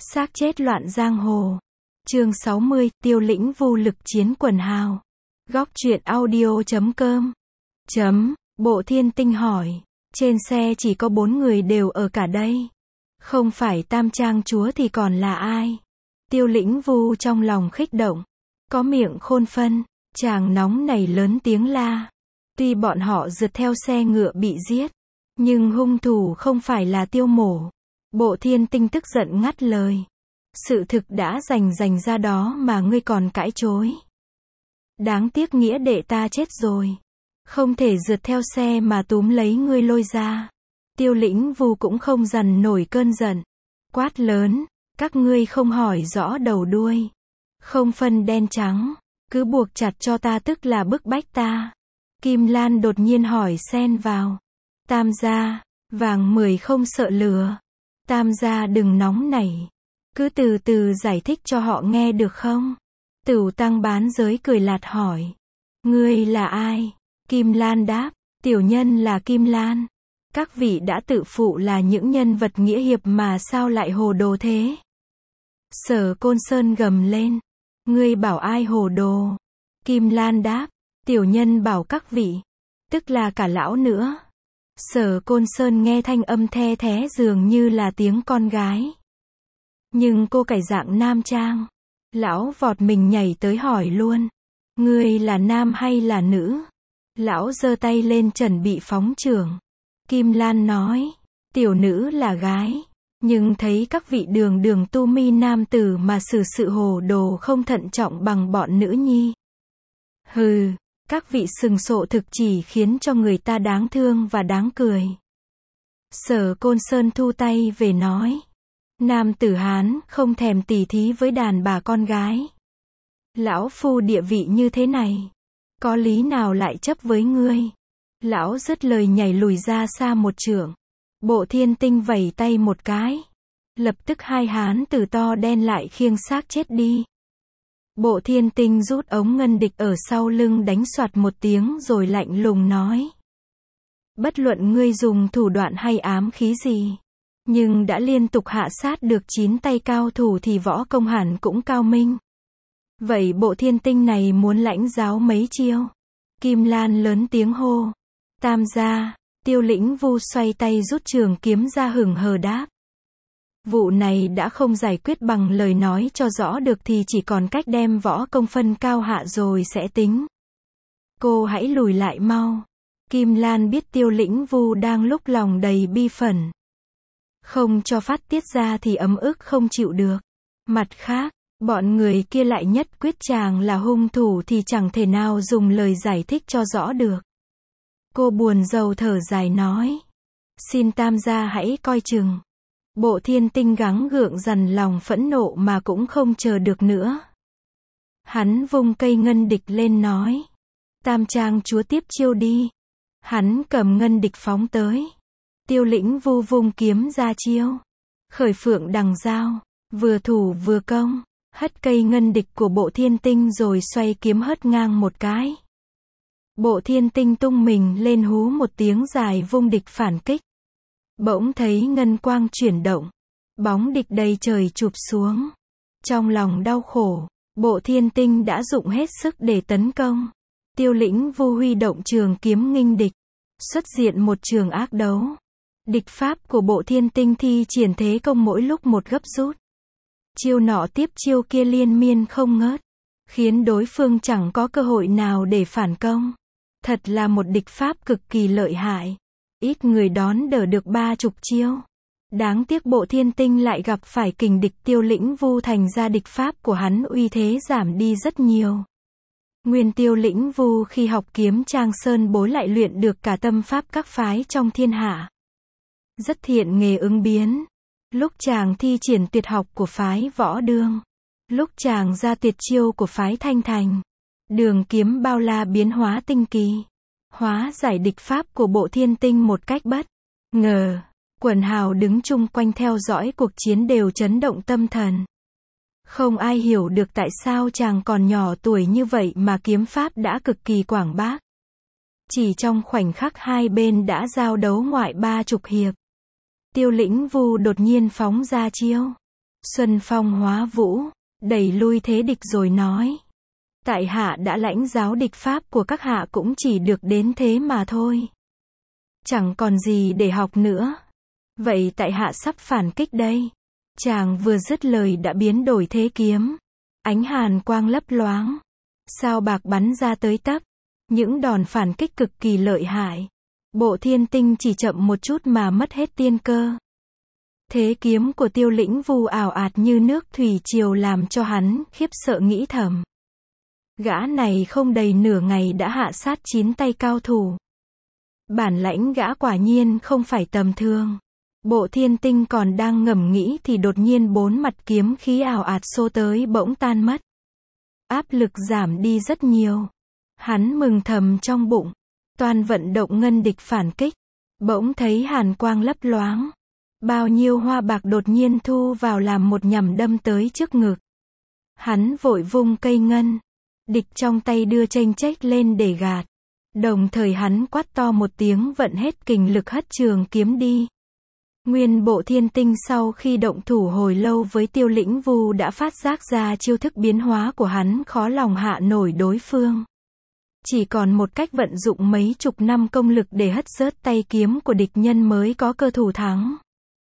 Xác chết loạn giang hồ. Chương 60, Tiêu Lĩnh Vu lực chiến quần hào. Góc truyện audio.com. Bộ Thiên Tinh hỏi. Trên xe chỉ có 4 người đều ở cả đây. Không phải Tam Trang chúa thì còn là ai? Tiêu Lĩnh Vu trong lòng khích động. Có miệng khôn phân. Chàng nóng này lớn tiếng la. Tuy bọn họ rượt theo xe ngựa bị giết, nhưng hung thủ không phải là Tiêu Mổ. Bộ Thiên Tinh tức giận ngắt lời. Sự thực đã rành ra đó mà ngươi còn cãi chối. Đáng tiếc nghĩa đệ ta chết rồi. Không thể rượt theo xe mà túm lấy ngươi lôi ra. Tiêu Lĩnh Vu cũng không dằn nổi cơn giận. Quát lớn, các ngươi không hỏi rõ đầu đuôi. Không phân đen trắng. Cứ buộc chặt cho ta tức là bức bách ta. Kim Lan đột nhiên hỏi xen vào. Tam gia, vàng 10 không sợ lửa. Tam gia đừng nóng nảy. Cứ từ từ giải thích cho họ nghe được không? Tửu tăng bán giới cười lạt hỏi. Ngươi là ai? Kim Lan đáp. Tiểu nhân là Kim Lan. Các vị đã tự phụ là những nhân vật nghĩa hiệp mà sao lại hồ đồ thế? Sở Côn Sơn gầm lên. Ngươi bảo ai hồ đồ? Kim Lan đáp. Tiểu nhân bảo các vị. Tức là cả lão nữa. Sở Côn Sơn nghe thanh âm the thé dường như là tiếng con gái. Nhưng cô cải dạng nam trang. Lão vọt mình nhảy tới hỏi luôn. Ngươi là nam hay là nữ? Lão giơ tay lên chuẩn bị phóng chưởng. Kim Lan nói. Tiểu nữ là gái. Nhưng thấy các vị đường tu mi nam tử mà xử sự hồ đồ không thận trọng bằng bọn nữ nhi. Hừ, các vị sừng sộ thực chỉ khiến cho người ta đáng thương và đáng cười. Sở Côn Sơn thu tay về nói. Nam tử Hán không thèm tỉ thí với đàn bà con gái. Lão phu địa vị như thế này. Có lý nào lại chấp với ngươi? Lão dứt lời nhảy lùi ra xa một trượng. Bộ Thiên Tinh vẩy tay một cái. Lập tức hai hán tử to đen lại khiêng xác chết đi. Bộ Thiên Tinh rút ống ngân địch ở sau lưng đánh soạt một tiếng rồi lạnh lùng nói. Bất luận ngươi dùng thủ đoạn hay ám khí gì, nhưng đã liên tục hạ sát được 9 tay cao thủ thì võ công hẳn cũng cao minh. Vậy Bộ Thiên Tinh này muốn lãnh giáo mấy chiêu? Kim Lan lớn tiếng hô. Tam gia. Tiêu Lĩnh Vu xoay tay rút trường kiếm ra hừng hờ đáp. Vụ này đã không giải quyết bằng lời nói cho rõ được thì chỉ còn cách đem võ công phân cao hạ rồi sẽ tính. Cô hãy lùi lại mau. Kim Lan biết Tiêu Lĩnh Vu đang lúc lòng đầy bi phẫn. Không cho phát tiết ra thì ấm ức không chịu được. Mặt khác, bọn người kia lại nhất quyết chàng là hung thủ thì chẳng thể nào dùng lời giải thích cho rõ được. Cô buồn rầu thở dài nói. Xin tam gia hãy coi chừng. Bộ Thiên Tinh gắng gượng dằn lòng phẫn nộ mà cũng không chờ được nữa. Hắn vung cây ngân địch lên nói. Tam Trang chúa tiếp chiêu đi. Hắn cầm ngân địch phóng tới. Tiêu Lĩnh Vu vung kiếm ra chiêu. Khởi phượng đằng dao. Vừa thủ vừa công. Hất cây ngân địch của Bộ Thiên Tinh rồi xoay kiếm hất ngang một cái. Bộ Thiên Tinh tung mình lên hú một tiếng dài vung địch phản kích. Bỗng thấy ngân quang chuyển động. Bóng địch đầy trời chụp xuống. Trong lòng đau khổ, Bộ Thiên Tinh đã dụng hết sức để tấn công. Tiêu Lĩnh Vu huy động trường kiếm nghênh địch. Xuất diện một trường ác đấu. Địch pháp của Bộ Thiên Tinh thi triển thế công mỗi lúc một gấp rút. Chiêu nọ tiếp chiêu kia liên miên không ngớt. Khiến đối phương chẳng có cơ hội nào để phản công. Thật là một địch pháp cực kỳ lợi hại. Ít người đón đỡ được 30 chiêu. Đáng tiếc Bộ Thiên Tinh lại gặp phải kình địch Tiêu Lĩnh Vu, thành ra địch pháp của hắn uy thế giảm đi rất nhiều. Nguyên Tiêu Lĩnh Vu khi học kiếm Trang Sơn Bối lại luyện được cả tâm pháp các phái trong thiên hạ. Rất thiện nghề ứng biến. Lúc chàng thi triển tuyệt học của phái Võ Đương. Lúc chàng ra tuyệt chiêu của phái Thanh Thành. Đường kiếm bao la biến hóa tinh kỳ. Hóa giải địch pháp của Bộ Thiên Tinh một cách bất ngờ. Quần hào đứng chung quanh theo dõi cuộc chiến đều chấn động tâm thần. Không ai hiểu được tại sao chàng còn nhỏ tuổi như vậy mà kiếm pháp đã cực kỳ quảng bác. Chỉ trong khoảnh khắc hai bên đã giao đấu ngoại 30 hiệp. Tiêu Lĩnh Vu đột nhiên phóng ra chiêu. Xuân phong hóa vũ, đẩy lui thế địch rồi nói. Tại hạ đã lãnh giáo địch pháp của các hạ cũng chỉ được đến thế mà thôi. Chẳng còn gì để học nữa. Vậy tại hạ sắp phản kích đây. Chàng vừa dứt lời đã biến đổi thế kiếm. Ánh hàn quang lấp loáng. Sao bạc bắn ra tới tấp. Những đòn phản kích cực kỳ lợi hại. Bộ Thiên Tinh chỉ chậm một chút mà mất hết tiên cơ. Thế kiếm của Tiêu Lĩnh Vu ảo ạt như nước thủy triều làm cho hắn khiếp sợ nghĩ thầm. Gã này không đầy nửa ngày đã hạ sát 9 tay cao thủ. Bản lãnh gã quả nhiên không phải tầm thường. Bộ Thiên Tinh còn đang ngẫm nghĩ thì đột nhiên 4 mặt kiếm khí ảo ạt xô tới bỗng tan mất. Áp lực giảm đi rất nhiều. Hắn mừng thầm trong bụng. Toàn vận động ngân địch phản kích. Bỗng thấy hàn quang lấp loáng. Bao nhiêu hoa bạc đột nhiên thu vào làm một nhằm đâm tới trước ngực. Hắn vội vung cây ngân. Địch trong tay đưa chênh chếch lên để gạt. Đồng thời hắn quát to một tiếng vận hết kình lực hất trường kiếm đi. Nguyên Bộ Thiên Tinh sau khi động thủ hồi lâu với Tiêu Lĩnh Vu đã phát giác ra chiêu thức biến hóa của hắn khó lòng hạ nổi đối phương. Chỉ còn một cách vận dụng mấy chục năm công lực để hất rớt tay kiếm của địch nhân mới có cơ thủ thắng.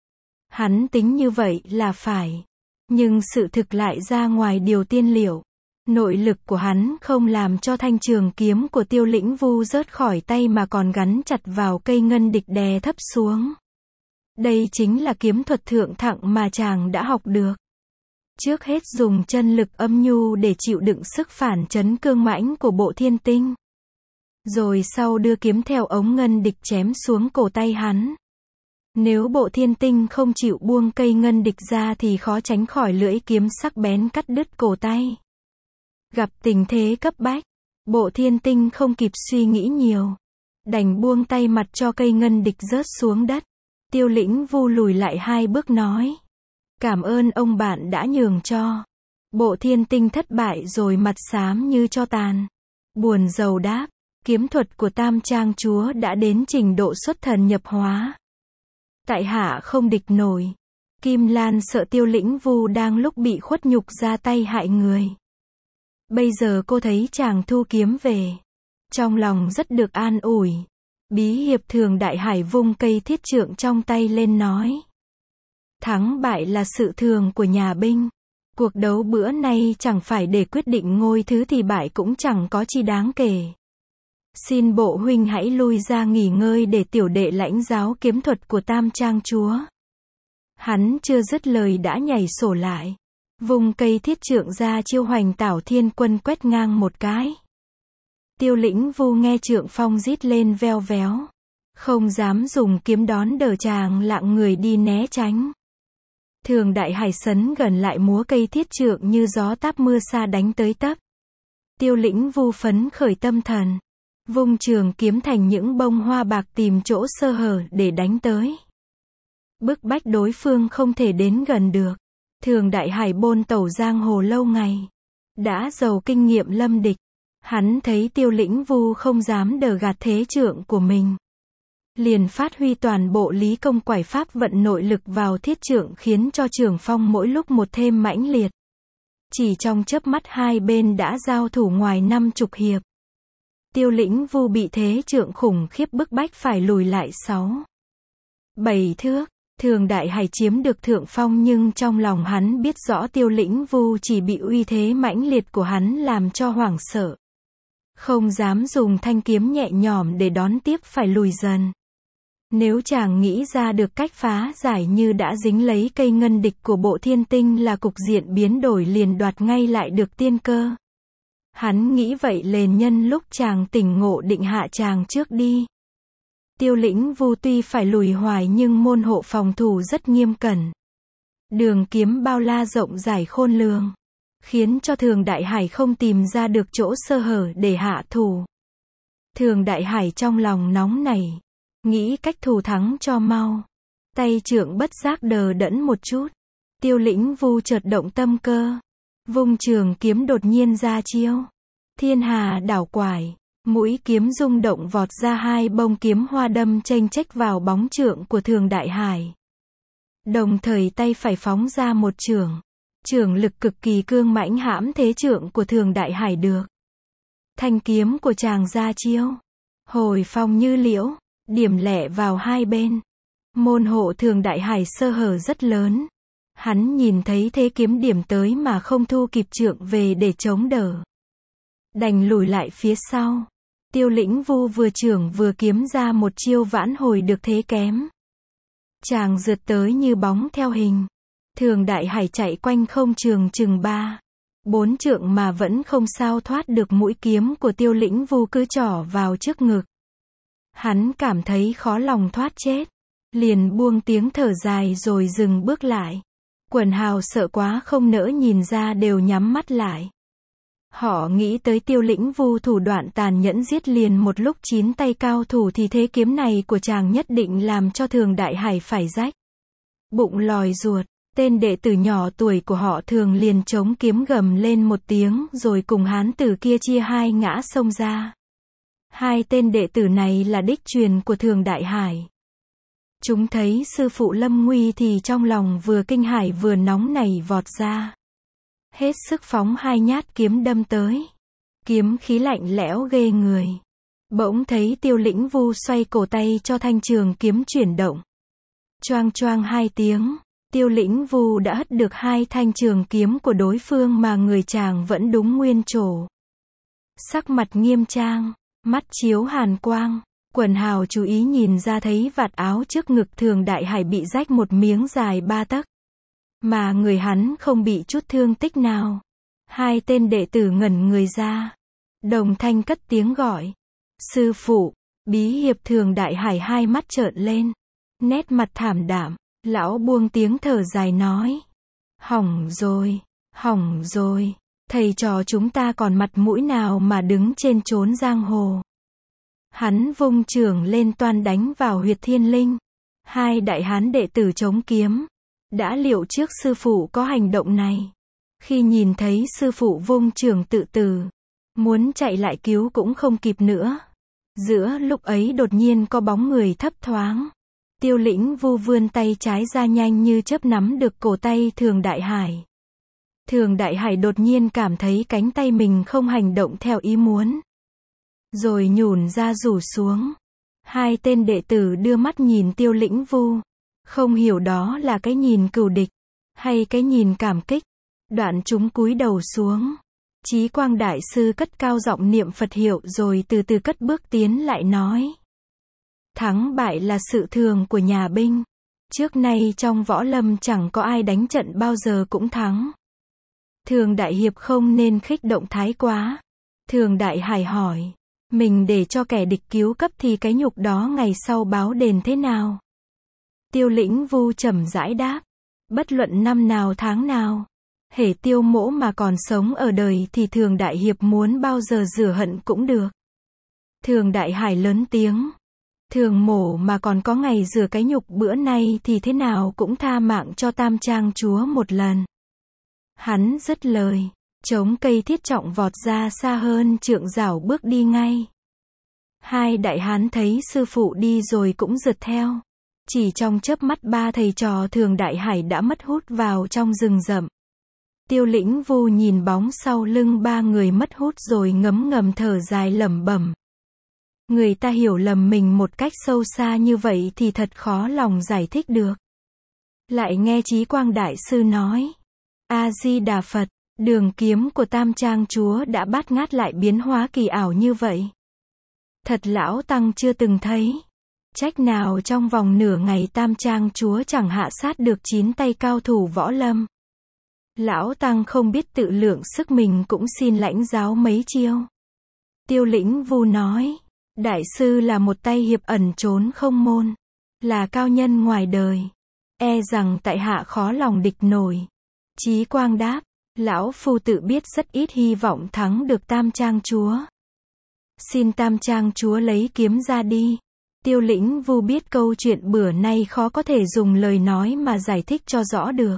Hắn tính như vậy là phải. Nhưng sự thực lại ra ngoài điều tiên liệu. Nội lực của hắn không làm cho thanh trường kiếm của Tiêu Lĩnh Vu rớt khỏi tay mà còn gắn chặt vào cây ngân địch đè thấp xuống. Đây chính là kiếm thuật thượng thặng mà chàng đã học được. Trước hết dùng chân lực âm nhu để chịu đựng sức phản chấn cương mãnh của Bộ Thiên Tinh. Rồi sau đưa kiếm theo ống ngân địch chém xuống cổ tay hắn. Nếu Bộ Thiên Tinh không chịu buông cây ngân địch ra thì khó tránh khỏi lưỡi kiếm sắc bén cắt đứt cổ tay. Gặp tình thế cấp bách, Bộ Thiên Tinh không kịp suy nghĩ nhiều. Đành buông tay mặt cho cây ngân địch rớt xuống đất. Tiêu Lĩnh Vu lùi lại 2 bước nói. Cảm ơn ông bạn đã nhường cho. Bộ Thiên Tinh thất bại rồi mặt xám như tro tàn. Buồn rầu đáp. Kiếm thuật của Tam Trang Chúa đã đến trình độ xuất thần nhập hóa. Tại hạ không địch nổi. Kim Lan sợ Tiêu Lĩnh Vu đang lúc bị khuất nhục ra tay hại người. Bây giờ cô thấy chàng thu kiếm về. Trong lòng rất được an ủi. Bí hiệp Thường Đại Hải vung cây thiết trượng trong tay lên nói. Thắng bại là sự thường của nhà binh. Cuộc đấu bữa nay chẳng phải để quyết định ngôi thứ thì bại cũng chẳng có chi đáng kể. Xin bộ huynh hãy lui ra nghỉ ngơi để tiểu đệ lãnh giáo kiếm thuật của Tam Trang Chúa. Hắn chưa dứt lời đã nhảy sổ lại. Vùng cây thiết trượng ra chiêu Hoành Tảo Thiên Quân quét ngang một cái. Tiêu Lĩnh Vu nghe trượng phong rít lên veo véo. Không dám dùng kiếm đón đỡ chàng lạng người đi né tránh. Thường Đại Hải sấn gần lại múa cây thiết trượng như gió táp mưa sa đánh tới tấp. Tiêu Lĩnh Vu phấn khởi tâm thần. Vung trường kiếm thành những bông hoa bạc tìm chỗ sơ hở để đánh tới. Bức bách đối phương không thể đến gần được. Thường Đại Hải bôn tẩu giang hồ lâu ngày. Đã giàu kinh nghiệm lâm địch. Hắn thấy Tiêu Lĩnh Vu không dám đờ gạt thế trượng của mình. Liền phát huy toàn bộ lý công quải pháp vận nội lực vào thiết trượng khiến cho trường phong mỗi lúc một thêm mãnh liệt. Chỉ trong chớp mắt hai bên đã giao thủ ngoài 50 hiệp. Tiêu Lĩnh Vu bị thế trượng khủng khiếp bức bách phải lùi lại 6-7 thước. Thường Đại Hải chiếm được thượng phong nhưng trong lòng hắn biết rõ Tiêu Lĩnh Vu chỉ bị uy thế mãnh liệt của hắn làm cho hoảng sợ. Không dám dùng thanh kiếm nhẹ nhõm để đón tiếp phải lùi dần. Nếu chàng nghĩ ra được cách phá giải như đã dính lấy cây ngân địch của Bộ Thiên Tinh là cục diện biến đổi liền đoạt ngay lại được tiên cơ. Hắn nghĩ vậy liền nhân lúc chàng tỉnh ngộ định hạ chàng trước đi. Tiêu Lĩnh Vu tuy phải lùi hoài nhưng môn hộ phòng thủ rất nghiêm cẩn. Đường kiếm bao la rộng rãi khôn lường. Khiến cho Thường Đại Hải không tìm ra được chỗ sơ hở để hạ thủ. Thường Đại Hải trong lòng nóng nảy. Nghĩ cách thủ thắng cho mau. Tay trượng bất giác đờ đẫn một chút. Tiêu Lĩnh Vu chợt động tâm cơ. Vung trường kiếm đột nhiên ra chiêu. Thiên hà đảo quải. Mũi kiếm rung động vọt ra 2 bông kiếm hoa đâm chênh chếch vào bóng trượng của Thường Đại Hải. Đồng thời tay phải phóng ra một chưởng. Chưởng lực cực kỳ cương mãnh hãm thế chưởng của Thường Đại Hải được. Thanh kiếm của chàng ra chiêu. Hồi phong như liễu, điểm lẻ vào hai bên. Môn hộ Thường Đại Hải sơ hở rất lớn. Hắn nhìn thấy thế kiếm điểm tới mà không thu kịp chưởng về để chống đỡ. Đành lùi lại phía sau. Tiêu Lĩnh Vu vừa chưởng vừa kiếm ra một chiêu vãn hồi được thế kém. Chàng rượt tới như bóng theo hình. Thường Đại Hải chạy quanh không trường chừng 3-4 trượng mà vẫn không sao thoát được mũi kiếm của Tiêu Lĩnh Vu cứ trỏ vào trước ngực. Hắn cảm thấy khó lòng thoát chết. Liền buông tiếng thở dài rồi dừng bước lại. Quần hào sợ quá không nỡ nhìn ra đều nhắm mắt lại. Họ nghĩ tới Tiêu Lĩnh Vu thủ đoạn tàn nhẫn giết liền một lúc 9 tay cao thủ thì thế kiếm này của chàng nhất định làm cho Thường Đại Hải phải rách bụng lòi ruột. Tên đệ tử nhỏ tuổi của họ Thường liền chống kiếm gầm lên một tiếng rồi cùng hán tử kia chia hai ngã xông ra. Hai tên đệ tử này là đích truyền của Thường Đại Hải. Chúng thấy sư phụ lâm nguy thì trong lòng vừa kinh hãi vừa nóng nảy vọt ra. Hết sức phóng hai nhát kiếm đâm tới. Kiếm khí lạnh lẽo ghê người. Bỗng thấy Tiêu Lĩnh Vu xoay cổ tay cho thanh trường kiếm chuyển động. Choang choang hai tiếng. Tiêu Lĩnh Vu đã hất được hai thanh trường kiếm của đối phương mà người chàng vẫn đúng nguyên chỗ. Sắc mặt nghiêm trang, mắt chiếu hàn quang. Quần hào chú ý nhìn ra thấy vạt áo trước ngực Thường Đại Hải bị rách một miếng dài 3 tấc. Mà người hắn không bị chút thương tích nào. Hai tên đệ tử ngẩn người ra. Đồng thanh cất tiếng gọi. Sư phụ, bí hiệp Thường Đại Hải hai mắt trợn lên. Nét mặt thảm đạm, lão buông tiếng thở dài nói. Hỏng rồi, thầy trò chúng ta còn mặt mũi nào mà đứng trên chốn giang hồ. Hắn vung chưởng lên toan đánh vào huyệt thiên linh. Hai đại hán đệ tử chống kiếm. Đã liệu trước sư phụ có hành động này. Khi nhìn thấy sư phụ vung chưởng tự tử. Muốn chạy lại cứu cũng không kịp nữa. Giữa lúc ấy đột nhiên có bóng người thấp thoáng. Tiêu Lĩnh Vu vươn tay trái ra nhanh như chớp nắm được cổ tay Thường Đại Hải. Thường Đại Hải đột nhiên cảm thấy cánh tay mình không hành động theo ý muốn. Rồi nhủn ra rủ xuống. Hai tên đệ tử đưa mắt nhìn Tiêu Lĩnh Vu. Không hiểu đó là cái nhìn cừu địch. Hay cái nhìn cảm kích. Đoạn chúng cúi đầu xuống. Chí Quang Đại Sư cất cao giọng niệm Phật hiệu rồi từ từ cất bước tiến lại nói. Thắng bại là sự thường của nhà binh. Trước nay trong võ lâm chẳng có ai đánh trận bao giờ cũng thắng. Thường Đại Hiệp không nên khích động thái quá. Thường Đại Hải hỏi. Mình để cho kẻ địch cứu cấp thì cái nhục đó ngày sau báo đền thế nào? Tiêu Lĩnh Vu trầm rãi đáp. Bất luận năm nào tháng nào. Hễ Tiêu mỗ mà còn sống ở đời thì Thường Đại Hiệp muốn bao giờ rửa hận cũng được. Thường Đại Hải lớn tiếng. Thường mổ mà còn có ngày rửa cái nhục bữa nay thì thế nào cũng tha mạng cho Tam Trang chúa một lần. Hắn dứt lời. Chống cây thiết trọng vọt ra xa hơn trượng rảo bước đi ngay. Hai đại hán thấy sư phụ đi rồi cũng rượt theo. Chỉ trong chớp mắt ba thầy trò Thường Đại Hải đã mất hút vào trong rừng rậm. Tiêu Lĩnh Vu nhìn bóng sau lưng ba người mất hút rồi ngấm ngầm thở dài lẩm bẩm. Người ta hiểu lầm mình một cách sâu xa như vậy thì thật khó lòng giải thích được. Lại nghe Chí Quang Đại Sư nói. A-di-đà Phật. Đường kiếm của Tam Trang chúa đã bát ngát lại biến hóa kỳ ảo như vậy. Thật lão tăng chưa từng thấy. Trách nào trong vòng nửa ngày Tam Trang chúa chẳng hạ sát được 9 tay cao thủ võ lâm. Lão tăng không biết tự lượng sức mình cũng xin lãnh giáo mấy chiêu. Tiêu Lĩnh Vu nói. Đại sư là một tay hiệp ẩn trốn không môn. Là cao nhân ngoài đời. E rằng tại hạ khó lòng địch nổi. Chí Quang đáp. Lão phu tự biết rất ít hy vọng thắng được Tam Trang chúa. Xin Tam Trang chúa lấy kiếm ra đi. Tiêu Lĩnh Vu biết câu chuyện bữa nay khó có thể dùng lời nói mà giải thích cho rõ được.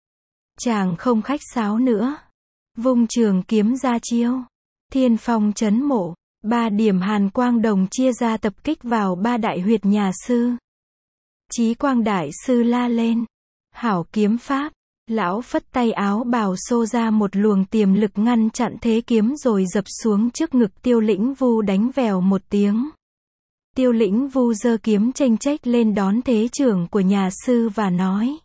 Chàng không khách sáo nữa. Vung trường kiếm ra chiêu. Thiên phong chấn mộ. 3 điểm hàn quang đồng chia ra tập kích vào 3 đại huyệt nhà sư. Chí Quang Đại Sư la lên. Hảo kiếm pháp. Lão phất tay áo bào xô ra một luồng tiềm lực ngăn chặn thế kiếm rồi dập xuống trước ngực Tiêu Lĩnh Vu đánh vèo một tiếng. Tiêu Lĩnh Vu giơ kiếm chênh chách lên đón thế trưởng của nhà sư và nói.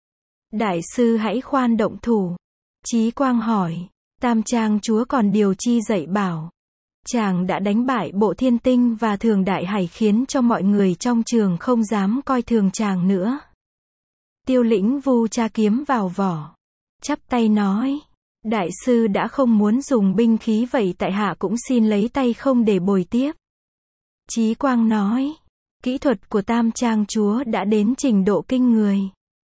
Đại sư hãy khoan động thủ. Chí Quang hỏi. Tam Trang chúa còn điều chi dạy bảo. Chàng đã đánh bại Bộ Thiên Tinh và Thường Đại Hải khiến cho mọi người trong trường không dám coi thường chàng nữa. Tiêu Lĩnh Vu tra kiếm vào vỏ. Chắp tay nói. Đại sư đã không muốn dùng binh khí vậy tại hạ cũng xin lấy tay không để bồi tiếp. Chí Quang nói. Kỹ thuật của Tam Trang chúa đã đến trình độ kinh người.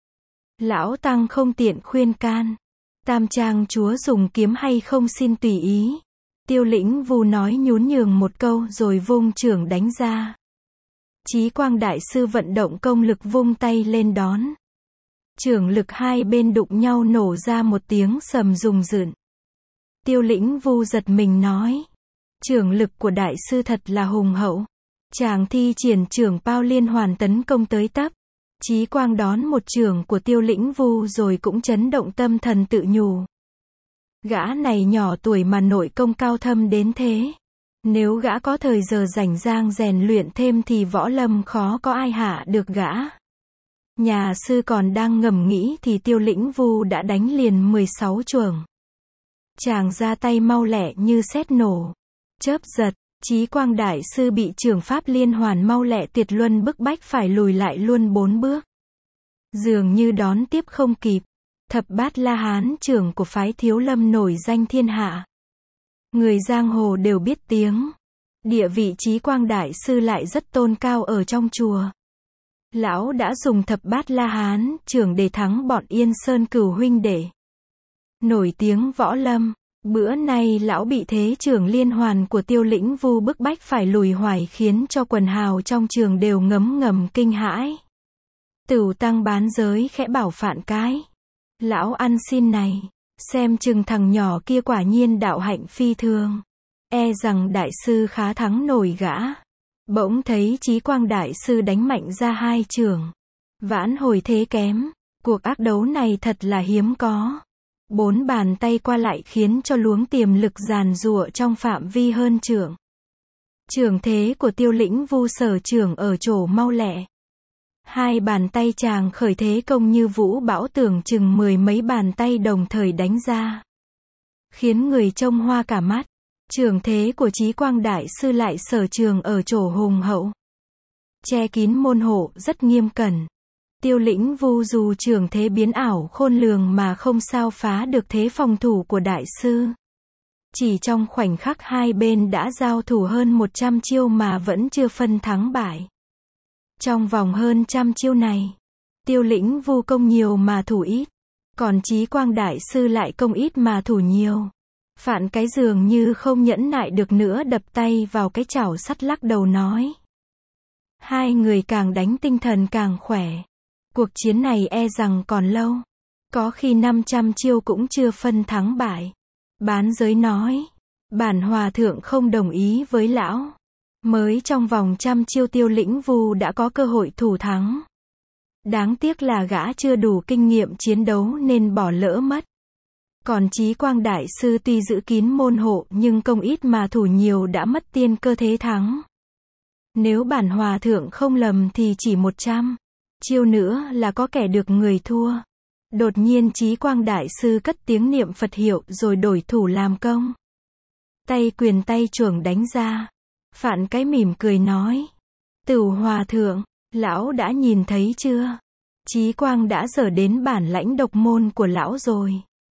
Lão Tăng không tiện khuyên can. Tam Trang chúa dùng kiếm hay không xin tùy ý. Tiêu Lĩnh Vu nói nhún nhường một câu rồi vung chưởng đánh ra. Chí Quang đại sư vận động công lực vung tay lên đón. Chưởng lực hai bên đụng nhau nổ ra một tiếng sầm rùng rợn. Tiêu Lĩnh Vu giật mình nói. Chưởng lực của đại sư thật là hùng hậu. Chàng thi triển chưởng Pao liên hoàn tấn công tới tấp. Chí Quang đón một chưởng của Tiêu Lĩnh Vu rồi cũng chấn động tâm thần tự nhủ. Gã này nhỏ tuổi mà nội công cao thâm đến thế. Nếu gã có thời giờ rảnh rang rèn luyện thêm thì võ lâm khó có ai hạ được gã. Nhà sư còn đang ngầm nghĩ thì Tiêu Lĩnh Vu đã đánh liền 16 chưởng. Chàng ra tay mau lẹ như sét nổ. Chớp giật, Chí Quang đại sư bị chưởng pháp liên hoàn mau lẹ tuyệt luân bức bách phải lùi lại luôn 4 bước. Dường như đón tiếp không kịp. Thập bát La Hán chưởng của phái Thiếu Lâm nổi danh thiên hạ. Người giang hồ đều biết tiếng. Địa vị Chí Quang đại sư lại rất tôn cao ở trong chùa. Lão đã dùng thập bát La Hán chưởng để thắng bọn Yên Sơn Cửu huynh đệ. Nổi tiếng võ lâm. Bữa nay lão bị thế chưởng liên hoàn của Tiêu Lĩnh Vu bức bách phải lùi hoài khiến cho quần hào trong trường đều ngấm ngầm kinh hãi. Tửu tăng bán giới khẽ bảo Phạn Cái. Lão ăn xin này. Xem chừng thằng nhỏ kia quả nhiên đạo hạnh phi thường. E rằng đại sư khá thắng nổi gã. Bỗng thấy Chí Quang đại sư đánh mạnh ra 2 chưởng. Vãn hồi thế kém. Cuộc ác đấu này thật là hiếm có. 4 bàn tay qua lại khiến cho luống tiềm lực giàn giụa trong phạm vi hơn chưởng. Chưởng thế của Tiêu Lĩnh Vu sở chưởng ở chỗ mau lẹ. 2 bàn tay chàng khởi thế công như vũ bão tưởng chừng 10 mấy bàn tay đồng thời đánh ra. Khiến người trông hoa cả mắt. Chưởng thế của Chí Quang đại sư lại sở trường ở chỗ hùng hậu. Che kín môn hộ rất nghiêm cẩn. Tiêu Lĩnh Vu dù chưởng thế biến ảo khôn lường mà không sao phá được thế phòng thủ của đại sư. Chỉ trong khoảnh khắc hai bên đã giao thủ hơn 100 chiêu mà vẫn chưa phân thắng bại. Trong vòng hơn 100 chiêu này, Tiêu Lĩnh Vu công nhiều mà thủ ít. Còn Chí Quang đại sư lại công ít mà thủ nhiều. Phạn Cái dường như không nhẫn nại được nữa đập tay vào cái chảo sắt lắc đầu nói. Hai người càng đánh tinh thần càng khỏe. Cuộc chiến này e rằng còn lâu. Có khi 500 chiêu cũng chưa phân thắng bại. Bán giới nói. Bản hòa thượng không đồng ý với lão. Mới trong vòng 100 chiêu Tiêu Lĩnh Vu đã có cơ hội thủ thắng. Đáng tiếc là gã chưa đủ kinh nghiệm chiến đấu nên bỏ lỡ mất. Còn Chí Quang đại sư tuy giữ kín môn hộ nhưng công ít mà thủ nhiều đã mất tiên cơ thế thắng. Nếu bản hòa thượng không lầm thì chỉ 100 chiêu nữa là có kẻ được người thua. Đột nhiên Chí Quang đại sư cất tiếng niệm Phật hiệu rồi đổi thủ làm công. Tay quyền tay chưởng đánh ra. Phạn Cái mỉm cười nói. Tửu hòa thượng, lão đã nhìn thấy chưa? Chí Quang đã dở đến bản lãnh độc môn của lão rồi.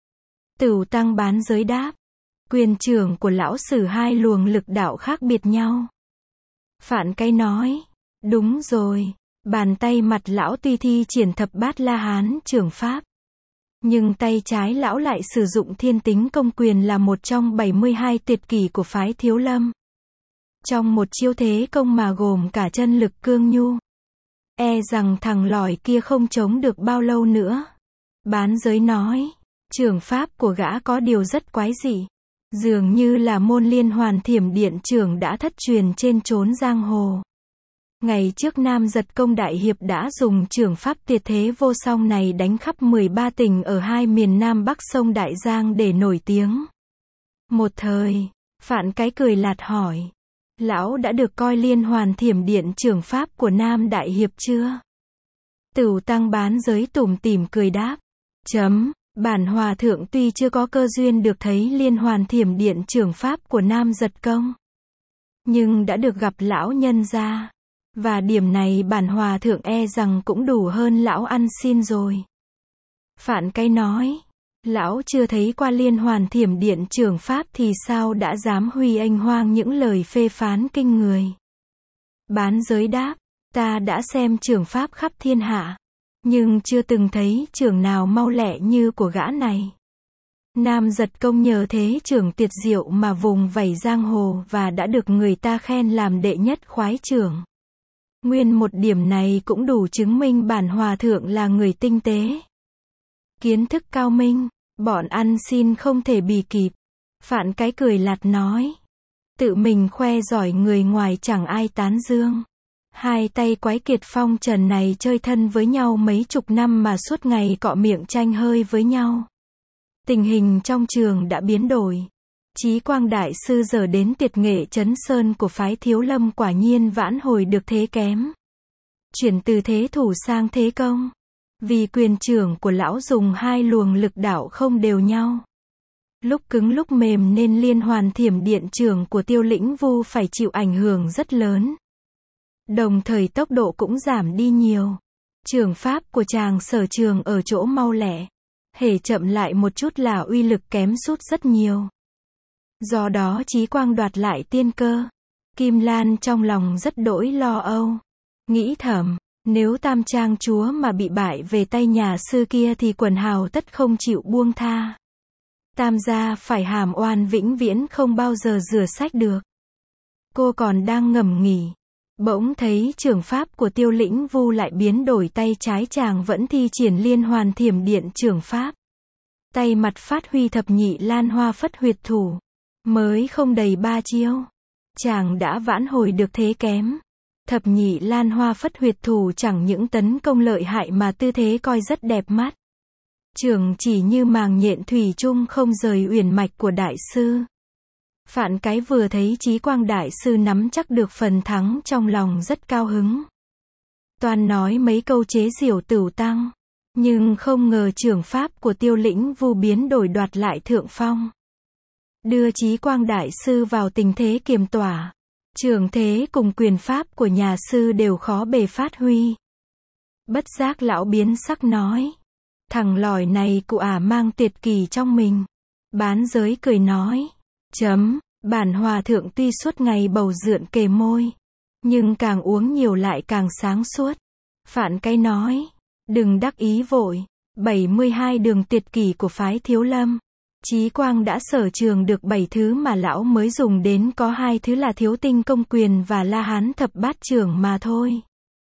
Tửu tăng bán giới đáp. Quyền chưởng của lão sử 2 luồng lực đạo khác biệt nhau. Phạn Cái nói. Đúng rồi. Bàn tay mặt lão tuy thi triển thập bát La Hán chưởng pháp. Nhưng tay trái lão lại sử dụng Thiên Tính công quyền là một trong 72 tuyệt kỹ của phái Thiếu Lâm. Trong một chiêu thế công mà gồm cả chân lực cương nhu. E rằng thằng lỏi kia không chống được bao lâu nữa. Bán giới nói. Chưởng pháp của gã có điều rất quái dị. Dường như là môn liên hoàn thiểm điện chưởng đã thất truyền trên chốn giang hồ. Ngày trước Nam Giật Công đại hiệp đã dùng chưởng pháp tuyệt thế vô song này đánh khắp 13 tỉnh ở hai miền Nam Bắc sông Đại Giang để nổi tiếng. Một thời, Phạn Cái cười lạt hỏi, lão đã được coi Liên Hoàn Thiểm Điện chưởng pháp của Nam đại hiệp chưa? Tửu Tăng Bán Giới tủm tỉm cười đáp, bản hòa thượng tuy chưa có cơ duyên được thấy Liên Hoàn Thiểm Điện chưởng pháp của Nam Giật Công, nhưng đã được gặp lão nhân gia, và điểm này bản hòa thượng e rằng cũng đủ hơn lão ăn xin rồi. Phạn Cái nói, lão chưa thấy qua Liên Hoàn Thiểm Điện chưởng pháp thì sao đã dám huy oanh hoang những lời phê phán kinh người. Bán Giới đáp, ta đã xem chưởng pháp khắp thiên hạ, nhưng chưa từng thấy chưởng nào mau lẹ như của gã này. Nam Giật Công nhờ thế chưởng tuyệt diệu mà vùng vẫy giang hồ và đã được người ta khen làm đệ nhất khoái chưởng. Nguyên một điểm này cũng đủ chứng minh bản hòa thượng là người tinh tế, kiến thức cao minh, bọn ăn xin không thể bì kịp. Phạn Cái cười lạt nói, tự mình khoe giỏi người ngoài chẳng ai tán dương. Hai tay quái kiệt phong trần này chơi thân với nhau mấy chục năm mà suốt ngày cọ miệng tranh hơi với nhau. Tình hình trong trường đã biến đổi. Chí Quang Đại Sư giờ đến tuyệt nghệ Trấn Sơn của phái Thiếu Lâm quả nhiên vãn hồi được thế kém. Chuyển từ thế thủ sang thế công. Vì quyền trưởng của lão dùng hai luồng lực đạo không đều nhau. Lúc cứng lúc mềm nên Liên Hoàn Thiểm Điện chưởng của Tiêu Lĩnh Vu phải chịu ảnh hưởng rất lớn. Đồng thời tốc độ cũng giảm đi nhiều. Chưởng pháp của chàng sở trường ở chỗ mau lẹ. Hễ chậm lại một chút là uy lực kém sút rất nhiều. Do đó Chí Quang đoạt lại tiên cơ. Kim Lan trong lòng rất đỗi lo âu. Nghĩ thầm, nếu Tam Trang chúa mà bị bại về tay nhà sư kia thì quần hào tất không chịu buông tha. Tam gia phải hàm oan vĩnh viễn không bao giờ rửa sạch được. Cô còn đang ngẫm nghĩ, bỗng thấy chưởng pháp của Tiêu Lĩnh Vu lại biến đổi, tay trái chàng vẫn thi triển Liên Hoàn Thiểm Điện chưởng pháp. Tay mặt phát huy thập nhị lan hoa phất huyệt thủ. Mới không đầy 3 chiêu, chàng đã vãn hồi được thế kém. Thập nhị lan hoa phất huyệt thủ chẳng những tấn công lợi hại mà tư thế coi rất đẹp mắt. Chưởng chỉ như màng nhện thủy chung không rời uyển mạch của đại sư. Phạn Cái vừa thấy Chí Quang Đại Sư nắm chắc được phần thắng trong lòng rất cao hứng. Toàn nói mấy câu chế giễu Tửu Tăng, nhưng không ngờ chưởng pháp của Tiêu Lĩnh Vu biến đổi đoạt lại thượng phong. Đưa Chí Quang Đại Sư vào tình thế kiềm tỏa. Chưởng thế cùng quyền pháp của nhà sư đều khó bề phát huy. Bất giác lão biến sắc nói, thằng lỏi này cụ mang tuyệt kỳ trong mình. Bán Giới cười nói, bản hòa thượng tuy suốt ngày bầu rượn kề môi, nhưng càng uống nhiều lại càng sáng suốt. Phạn Cái nói, đừng đắc ý vội, 72 đường tuyệt kỷ của phái Thiếu Lâm. Chí Quang đã sở trường được 7 thứ mà lão mới dùng đến có 2 thứ là Thiếu Tinh Công Quyền và La Hán Thập Bát Chưởng mà thôi.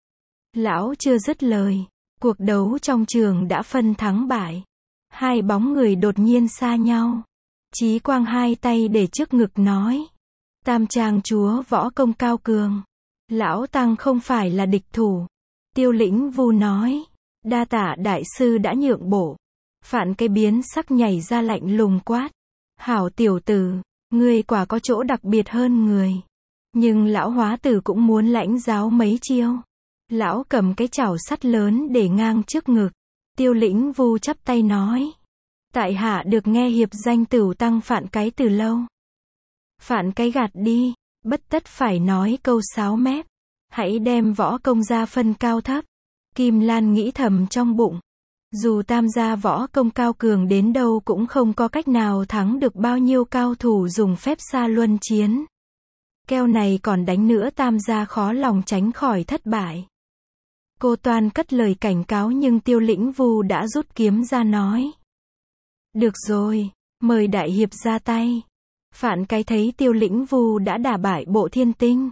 Lão chưa dứt lời, cuộc đấu trong trường đã phân thắng bại. Hai bóng người đột nhiên xa nhau. Chí Quang hai tay để trước ngực nói, Tam Trang chúa võ công cao cường, lão tăng không phải là địch thủ. Tiêu Lĩnh Vu nói, đa tạ đại sư đã nhượng bộ. Phạn Cái biến sắc nhảy ra lạnh lùng quát, hảo tiểu tử, ngươi quả có chỗ đặc biệt hơn người. Nhưng lão hóa tử cũng muốn lãnh giáo mấy chiêu. Lão cầm cái chảo sắt lớn để ngang trước ngực. Tiêu Lĩnh Vu chắp tay nói, tại hạ được nghe hiệp danh Tửu Tăng Phạn Cái từ lâu. Phạn Cái gạt đi, bất tất phải nói câu sáo mép. Hãy đem võ công ra phân cao thấp. Kim Lan nghĩ thầm trong bụng, dù Tam gia võ công cao cường đến đâu cũng không có cách nào thắng được bao nhiêu cao thủ dùng phép xa luân chiến. Keo này còn đánh nữa Tam gia khó lòng tránh khỏi thất bại. Cô toan cất lời cảnh cáo nhưng Tiêu Lĩnh Vu đã rút kiếm ra nói, được rồi, mời đại hiệp ra tay. Phạn Cái thấy Tiêu Lĩnh Vu đã đả bại Bộ Thiên Tinh,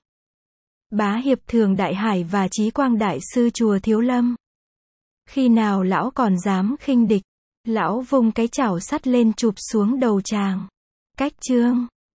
Bá Hiệp Thường Đại Hải và Chí Quang Đại Sư chùa Thiếu Lâm. Khi nào lão còn dám khinh địch? Lão vung cái chảo sắt lên chụp xuống đầu chàng. Cách chương